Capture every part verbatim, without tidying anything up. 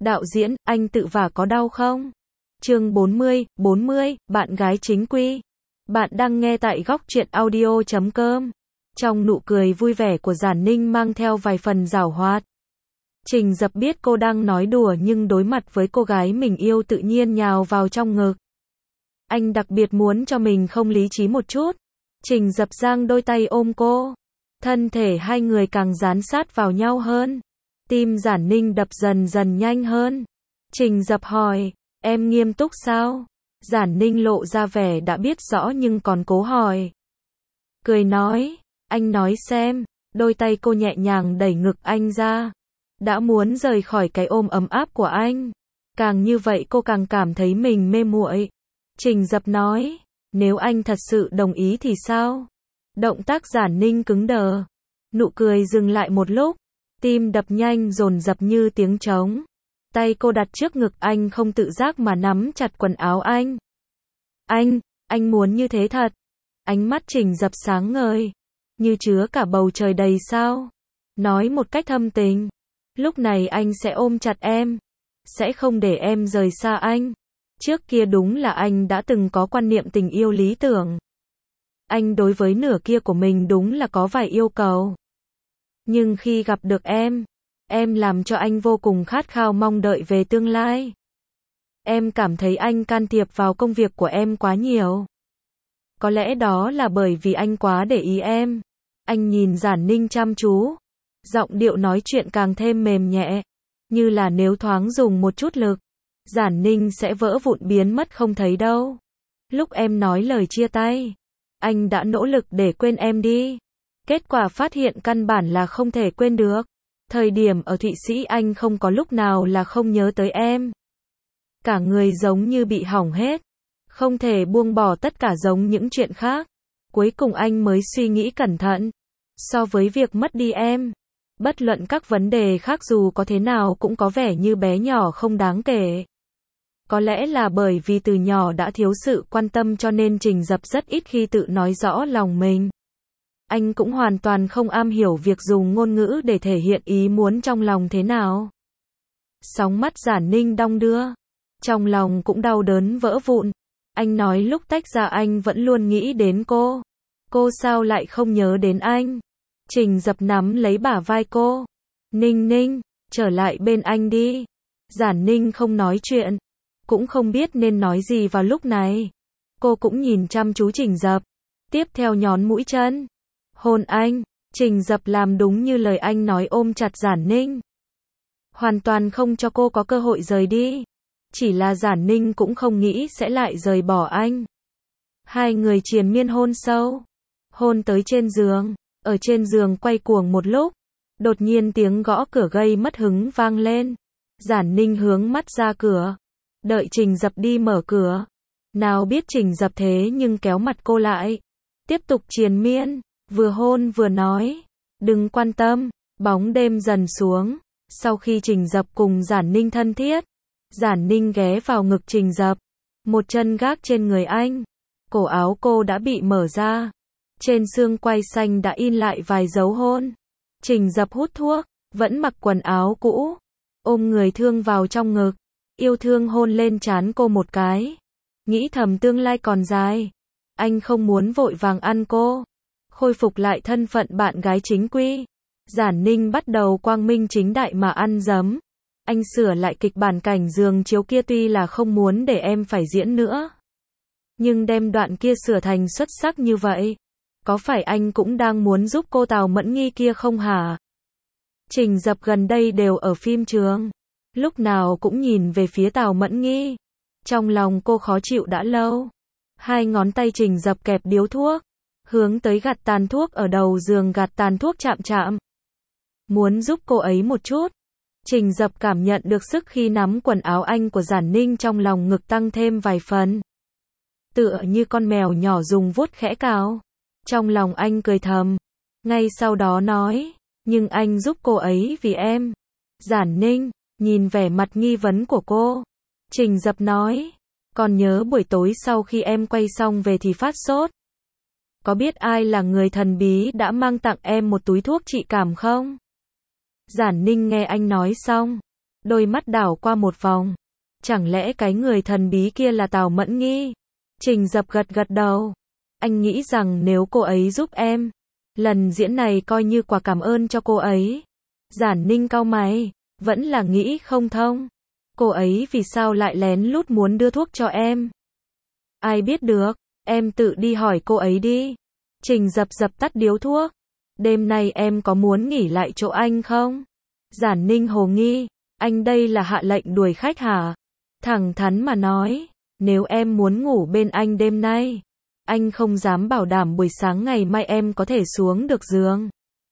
Đạo diễn, anh tự vả có đau không? Chương bốn mươi, bốn mươi, bạn gái chính quy. Bạn đang nghe tại góc truyện audio chấm com. Trong nụ cười vui vẻ của Giản Ninh mang theo vài phần giảo hoạt. Trình Dập biết cô đang nói đùa nhưng đối mặt với cô gái mình yêu tự nhiên nhào vào trong ngực. Anh đặc biệt muốn cho mình không lý trí một chút. Trình Dập giang đôi tay ôm cô. Thân thể hai người càng dán sát vào nhau hơn. Tim Giản Ninh đập dần dần nhanh hơn. Trình Dập hỏi, em nghiêm túc sao? Giản Ninh lộ ra vẻ đã biết rõ nhưng còn cố hỏi. Cười nói, anh nói xem. Đôi tay cô nhẹ nhàng đẩy ngực anh ra. Đã muốn rời khỏi cái ôm ấm áp của anh. Càng như vậy cô càng cảm thấy mình mê muội. Trình Dập nói, nếu anh thật sự đồng ý thì sao? Động tác Giản Ninh cứng đờ. Nụ cười dừng lại một lúc. Tim đập nhanh dồn dập như tiếng trống. Tay cô đặt trước ngực anh không tự giác mà nắm chặt quần áo anh. Anh, anh muốn như thế thật. Ánh mắt Trình Dập sáng ngời. Như chứa cả bầu trời đầy sao. Nói một cách thâm tình. Lúc này anh sẽ ôm chặt em. Sẽ không để em rời xa anh. Trước kia đúng là anh đã từng có quan niệm tình yêu lý tưởng. Anh đối với nửa kia của mình đúng là có vài yêu cầu. Nhưng khi gặp được em, em làm cho anh vô cùng khát khao mong đợi về tương lai. Em cảm thấy anh can thiệp vào công việc của em quá nhiều. Có lẽ đó là bởi vì anh quá để ý em. Anh nhìn Giản Ninh chăm chú. Giọng điệu nói chuyện càng thêm mềm nhẹ. Như là nếu thoáng dùng một chút lực, Giản Ninh sẽ vỡ vụn biến mất không thấy đâu. Lúc em nói lời chia tay, anh đã nỗ lực để quên em đi. Kết quả phát hiện căn bản là không thể quên được. Thời điểm ở Thụy Sĩ anh không có lúc nào là không nhớ tới em. Cả người giống như bị hỏng hết. Không thể buông bỏ tất cả giống những chuyện khác. Cuối cùng anh mới suy nghĩ cẩn thận. So với việc mất đi em, bất luận các vấn đề khác dù có thế nào cũng có vẻ như bé nhỏ không đáng kể. Có lẽ là bởi vì từ nhỏ đã thiếu sự quan tâm cho nên Trình Dập rất ít khi tự nói rõ lòng mình. Anh cũng hoàn toàn không am hiểu việc dùng ngôn ngữ để thể hiện ý muốn trong lòng thế nào. Sóng mắt Giản Ninh đong đưa. Trong lòng cũng đau đớn vỡ vụn. Anh nói lúc tách ra anh vẫn luôn nghĩ đến cô. Cô sao lại không nhớ đến anh? Trình Dập nắm lấy bả vai cô. Ninh Ninh, trở lại bên anh đi. Giản Ninh không nói chuyện. Cũng không biết nên nói gì vào lúc này. Cô cũng nhìn chăm chú Trình Dập. Tiếp theo nhón mũi chân. Hôn anh. Trình Dập làm đúng như lời anh nói ôm chặt Giản Ninh. Hoàn toàn không cho cô có cơ hội rời đi. Chỉ là Giản Ninh cũng không nghĩ sẽ lại rời bỏ anh. Hai người triền miên hôn sâu. Hôn tới trên giường. Ở trên giường quay cuồng một lúc. Đột nhiên tiếng gõ cửa gây mất hứng vang lên. Giản Ninh hướng mắt ra cửa. Đợi Trình Dập đi mở cửa. Nào biết Trình Dập thế nhưng kéo mặt cô lại. Tiếp tục triền miên. Vừa hôn vừa nói. Đừng quan tâm. Bóng đêm dần xuống. Sau khi Trình Dập cùng Giản Ninh thân thiết. Giản Ninh ghé vào ngực Trình Dập. Một chân gác trên người anh. Cổ áo cô đã bị mở ra. Trên xương quai xanh đã in lại vài dấu hôn. Trình Dập hút thuốc. Vẫn mặc quần áo cũ. Ôm người thương vào trong ngực. Yêu thương hôn lên trán cô một cái. Nghĩ thầm tương lai còn dài. Anh không muốn vội vàng ăn cô. Khôi phục lại thân phận bạn gái chính quy. Giản Ninh bắt đầu quang minh chính đại mà ăn dấm. Anh sửa lại kịch bản cảnh giường chiếu kia tuy là không muốn để em phải diễn nữa. Nhưng đem đoạn kia sửa thành xuất sắc như vậy. Có phải anh cũng đang muốn giúp cô Tào Mẫn Nghi kia không hả? Trình Dập gần đây đều ở phim trường. Lúc nào cũng nhìn về phía Tào Mẫn Nghi. Trong lòng cô khó chịu đã lâu. Hai ngón tay Trình Dập kẹp điếu thuốc. Hướng tới gạt tàn thuốc ở đầu giường gạt tàn thuốc chạm chạm. Muốn giúp cô ấy một chút. Trình Dập cảm nhận được sức khi nắm quần áo anh của Giản Ninh trong lòng ngực tăng thêm vài phần. Tựa như con mèo nhỏ dùng vuốt khẽ cào. Trong lòng anh cười thầm. Ngay sau đó nói. Nhưng anh giúp cô ấy vì em. Giản Ninh nhìn vẻ mặt nghi vấn của cô. Trình Dập nói. Còn nhớ buổi tối sau khi em quay xong về thì phát sốt. Có biết ai là người thần bí đã mang tặng em một túi thuốc trị cảm không? Giản Ninh nghe anh nói xong. đôi mắt đảo qua một vòng. Chẳng lẽ cái người thần bí kia là Tào Mẫn Nghi? Trình Dập gật gật đầu. Anh nghĩ rằng nếu cô ấy giúp em, lần diễn này coi như quà cảm ơn cho cô ấy. Giản Ninh cau mày, vẫn là nghĩ không thông. Cô ấy vì sao lại lén lút muốn đưa thuốc cho em? Ai biết được, em tự đi hỏi cô ấy đi. Trình Dập dập tắt điếu thuốc. Đêm nay em có muốn nghỉ lại chỗ anh không? Giản Ninh hồ nghi, anh đây là hạ lệnh đuổi khách hả? Thẳng thắn mà nói, nếu em muốn ngủ bên anh đêm nay, anh không dám bảo đảm buổi sáng ngày mai em có thể xuống được giường.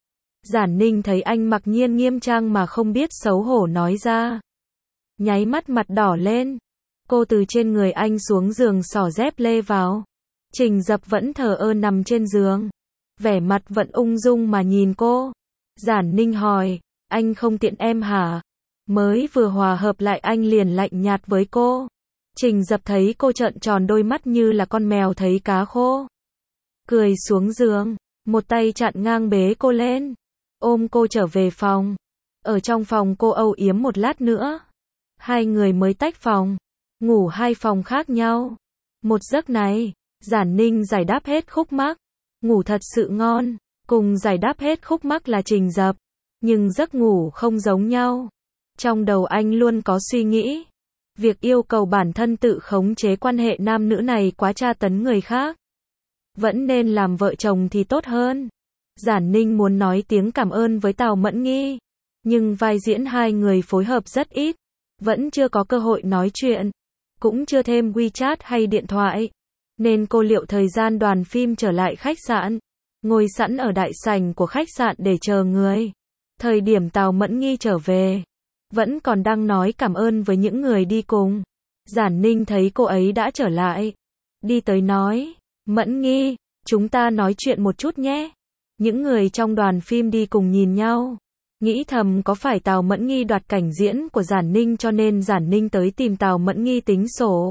Giản Ninh thấy anh mặc nhiên nghiêm trang mà không biết xấu hổ nói ra. Nháy mắt mặt đỏ lên. Cô từ trên người anh xuống giường xỏ dép lê vào. Trình Dập vẫn thờ ơ nằm trên giường. Vẻ mặt vẫn ung dung mà nhìn cô. Giản Ninh hỏi, anh không tiện em hả? Mới vừa hòa hợp lại anh liền lạnh nhạt với cô. Trình Dập thấy cô trợn tròn đôi mắt như là con mèo thấy cá khô. Cười xuống giường, một tay chặn ngang bế cô lên. Ôm cô trở về phòng. Ở trong phòng cô âu yếm một lát nữa. Hai người mới tách phòng. Ngủ hai phòng khác nhau. Một giấc này, Giản Ninh giải đáp hết khúc mắc. Ngủ thật sự ngon. Cùng giải đáp hết khúc mắc là Trình Dập. Nhưng giấc ngủ không giống nhau. Trong đầu anh luôn có suy nghĩ. Việc yêu cầu bản thân tự khống chế quan hệ nam nữ này quá tra tấn người khác. Vẫn nên làm vợ chồng thì tốt hơn. Giản Ninh muốn nói tiếng cảm ơn với Tào Mẫn Nghi. Nhưng vai diễn hai người phối hợp rất ít. Vẫn chưa có cơ hội nói chuyện. Cũng chưa thêm WeChat hay điện thoại. Nên cô liệu thời gian đoàn phim trở lại khách sạn. Ngồi sẵn ở đại sảnh của khách sạn để chờ người. Thời điểm Tào Mẫn Nghi trở về. Vẫn còn đang nói cảm ơn với những người đi cùng. Giản Ninh thấy cô ấy đã trở lại. Đi tới nói, Mẫn Nghi, chúng ta nói chuyện một chút nhé. Những người trong đoàn phim đi cùng nhìn nhau. Nghĩ thầm có phải Tào Mẫn Nghi đoạt cảnh diễn của Giản Ninh cho nên Giản Ninh tới tìm Tào Mẫn Nghi tính sổ.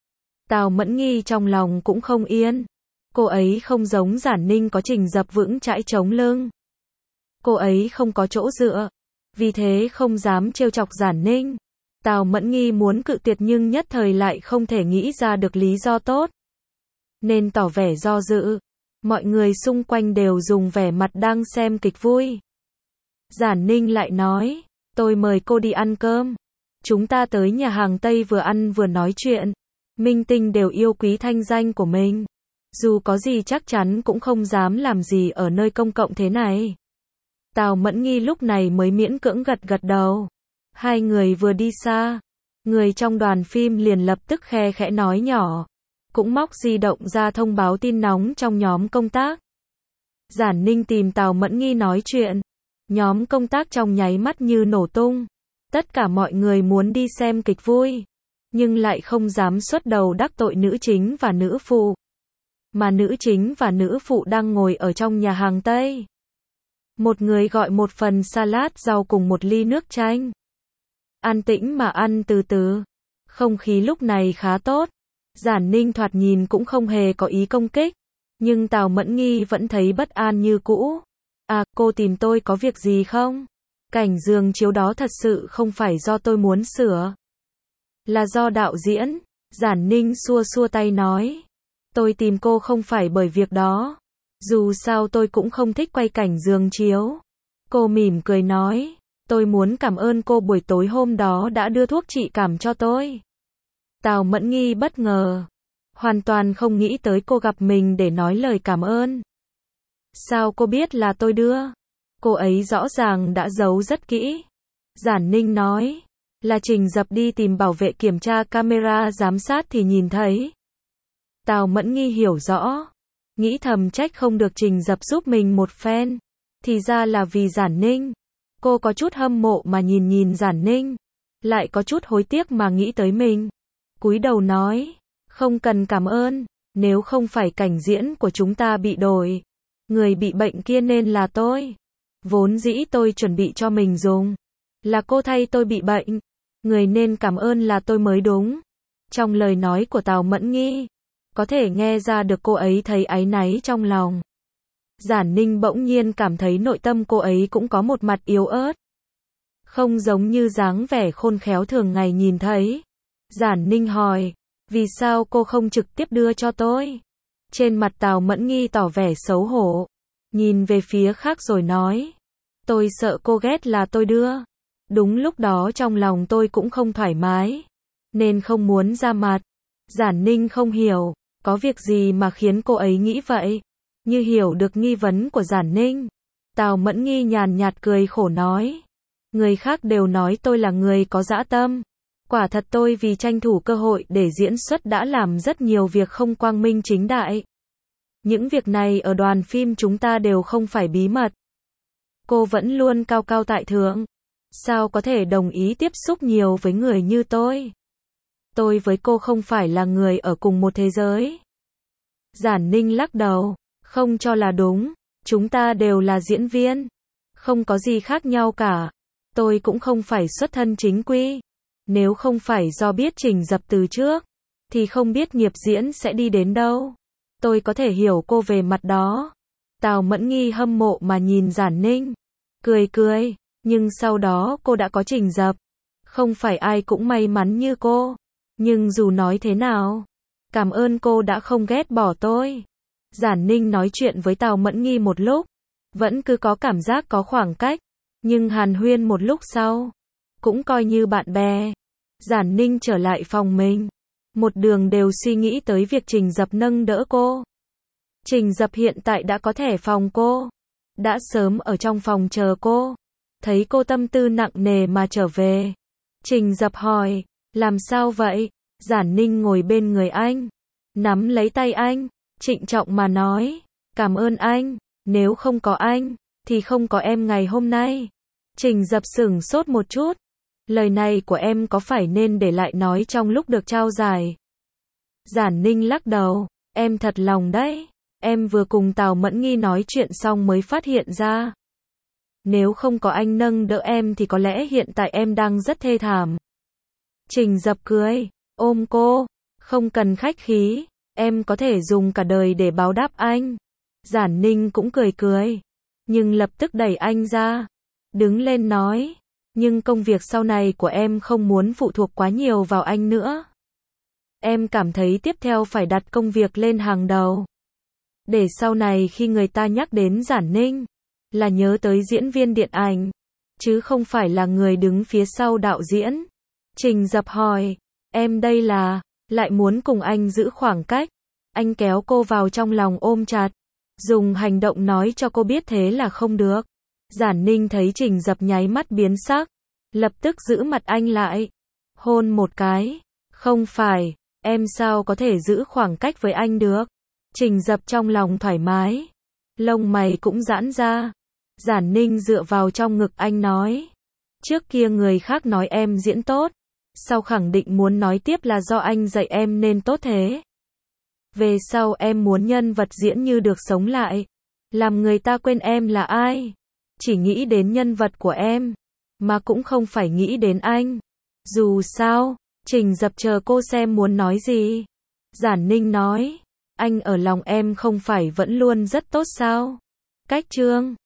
Tào Mẫn Nghi trong lòng cũng không yên. Cô ấy không giống Giản Ninh có Trình Dập vững chãi chống lưng. Cô ấy không có chỗ dựa. Vì thế không dám trêu chọc Giản Ninh. Tào Mẫn Nghi muốn cự tuyệt nhưng nhất thời lại không thể nghĩ ra được lý do tốt. Nên tỏ vẻ do dự. Mọi người xung quanh đều dùng vẻ mặt đang xem kịch vui. Giản Ninh lại nói, tôi mời cô đi ăn cơm. Chúng ta tới nhà hàng Tây vừa ăn vừa nói chuyện. Minh tinh đều yêu quý thanh danh của mình. Dù có gì chắc chắn cũng không dám làm gì ở nơi công cộng thế này. Tào Mẫn Nghi lúc này mới miễn cưỡng gật gật đầu. Hai người vừa đi xa. Người trong đoàn phim liền lập tức khe khẽ nói nhỏ. Cũng móc di động ra thông báo tin nóng trong nhóm công tác. Giản Ninh tìm Tào Mẫn Nghi nói chuyện. Nhóm công tác trong nháy mắt như nổ tung. Tất cả mọi người muốn đi xem kịch vui. Nhưng lại không dám xuất đầu đắc tội nữ chính và nữ phụ. Mà nữ chính và nữ phụ đang ngồi ở trong nhà hàng Tây. Một người gọi một phần salad rau cùng một ly nước chanh. An tĩnh mà ăn từ từ. Không khí lúc này khá tốt. Giản Ninh thoạt nhìn cũng không hề có ý công kích. Nhưng Tào Mẫn Nghi vẫn thấy bất an như cũ. À, cô tìm tôi có việc gì không? Cảnh giường chiếu đó thật sự không phải do tôi muốn sửa. Là do đạo diễn. Giản Ninh xua xua tay nói. Tôi tìm cô không phải bởi việc đó. Dù sao tôi cũng không thích quay cảnh giường chiếu. Cô mỉm cười nói. Tôi muốn cảm ơn cô buổi tối hôm đó đã đưa thuốc trị cảm cho tôi. Tào Mẫn Nghi bất ngờ. Hoàn toàn không nghĩ tới cô gặp mình để nói lời cảm ơn. Sao cô biết là tôi đưa? Cô ấy rõ ràng đã giấu rất kỹ. Giản Ninh nói. Là Trình Dập đi tìm bảo vệ kiểm tra camera giám sát thì nhìn thấy. Tào Mẫn Nghi hiểu rõ. Nghĩ thầm trách không được Trình Dập giúp mình một phen. Thì ra là vì Giản Ninh. Cô có chút hâm mộ mà nhìn nhìn Giản Ninh. Lại có chút hối tiếc mà nghĩ tới mình. Cúi đầu nói. Không cần cảm ơn. Nếu không phải cảnh diễn của chúng ta bị đổi. Người bị bệnh kia nên là tôi. Vốn dĩ tôi chuẩn bị cho mình dùng. Là cô thay tôi bị bệnh. Người nên cảm ơn là tôi mới đúng. Trong lời nói của Tào Mẫn Nghi. Có thể nghe ra được cô ấy thấy áy náy trong lòng. Giản Ninh bỗng nhiên cảm thấy nội tâm cô ấy cũng có một mặt yếu ớt. không giống như dáng vẻ khôn khéo thường ngày nhìn thấy. Giản Ninh hỏi, vì sao cô không trực tiếp đưa cho tôi? Trên mặt Tào Mẫn Nghi tỏ vẻ xấu hổ, nhìn về phía khác rồi nói, tôi sợ cô ghét là tôi đưa. Đúng lúc đó trong lòng tôi cũng không thoải mái, nên không muốn ra mặt. Giản Ninh không hiểu, có việc gì mà khiến cô ấy nghĩ vậy? Như hiểu được nghi vấn của Giản Ninh, Tào Mẫn Nghi nhàn nhạt cười khổ nói, người khác đều nói tôi là người có dã tâm. Quả thật tôi vì tranh thủ cơ hội để diễn xuất đã làm rất nhiều việc không quang minh chính đại. Những việc này ở đoàn phim chúng ta đều không phải bí mật. Cô vẫn luôn cao cao tại thượng. Sao có thể đồng ý tiếp xúc nhiều với người như tôi? Tôi với cô không phải là người ở cùng một thế giới. Giản Ninh lắc đầu, không cho là đúng. Chúng ta đều là diễn viên. Không có gì khác nhau cả. Tôi cũng không phải xuất thân chính quy. Nếu không phải do biết Trình Dập từ trước, thì không biết nghiệp diễn sẽ đi đến đâu. Tôi có thể hiểu cô về mặt đó. Tào Mẫn Nghi hâm mộ mà nhìn Giản Ninh, cười cười, nhưng sau đó cô đã có Trình Dập. Không phải ai cũng may mắn như cô. Nhưng dù nói thế nào, cảm ơn cô đã không ghét bỏ tôi. Giản Ninh nói chuyện với Tào Mẫn Nghi một lúc, vẫn cứ có cảm giác có khoảng cách, nhưng hàn huyên một lúc sau, cũng coi như bạn bè. Giản Ninh trở lại phòng mình, một đường đều suy nghĩ tới việc Trình Dập nâng đỡ cô. Trình Dập hiện tại đã có thẻ phòng cô, đã sớm ở trong phòng chờ cô. Thấy cô tâm tư nặng nề mà trở về, Trình Dập hỏi, làm sao vậy? Giản Ninh ngồi bên người anh, nắm lấy tay anh, trịnh trọng mà nói, cảm ơn anh, nếu không có anh, thì không có em ngày hôm nay. Trình Dập sửng sốt một chút, lời này của em có phải nên để lại nói trong lúc được trao giải? Giản Ninh lắc đầu, em thật lòng đấy, em vừa cùng Tào Mẫn Nghi nói chuyện xong mới phát hiện ra. Nếu không có anh nâng đỡ em thì có lẽ hiện tại em đang rất thê thảm. Trình Dập cười, ôm cô, không cần khách khí, em có thể dùng cả đời để báo đáp anh. Giản Ninh cũng cười cười, nhưng lập tức đẩy anh ra, đứng lên nói, nhưng công việc sau này của em không muốn phụ thuộc quá nhiều vào anh nữa. Em cảm thấy tiếp theo phải đặt công việc lên hàng đầu. Để sau này khi người ta nhắc đến Giản Ninh, là nhớ tới diễn viên điện ảnh, chứ không phải là người đứng phía sau đạo diễn. Trình Dập hỏi, em đây là, lại muốn cùng anh giữ khoảng cách. Anh kéo cô vào trong lòng ôm chặt, dùng hành động nói cho cô biết thế là không được. Giản Ninh thấy Trình Dập nháy mắt biến sắc, lập tức giữ mặt anh lại, hôn một cái, không phải, em sao có thể giữ khoảng cách với anh được. Trình Dập trong lòng thoải mái, lông mày cũng giãn ra. Giản Ninh dựa vào trong ngực anh nói, trước kia người khác nói em diễn tốt, sau khẳng định muốn nói tiếp là do anh dạy em nên tốt thế. Về sau em muốn nhân vật diễn như được sống lại, làm người ta quên em là ai, chỉ nghĩ đến nhân vật của em, mà cũng không phải nghĩ đến anh. Dù sao, Trình Dập chờ cô xem muốn nói gì. Giản Ninh nói, anh ở lòng em không phải vẫn luôn rất tốt sao? Cách chương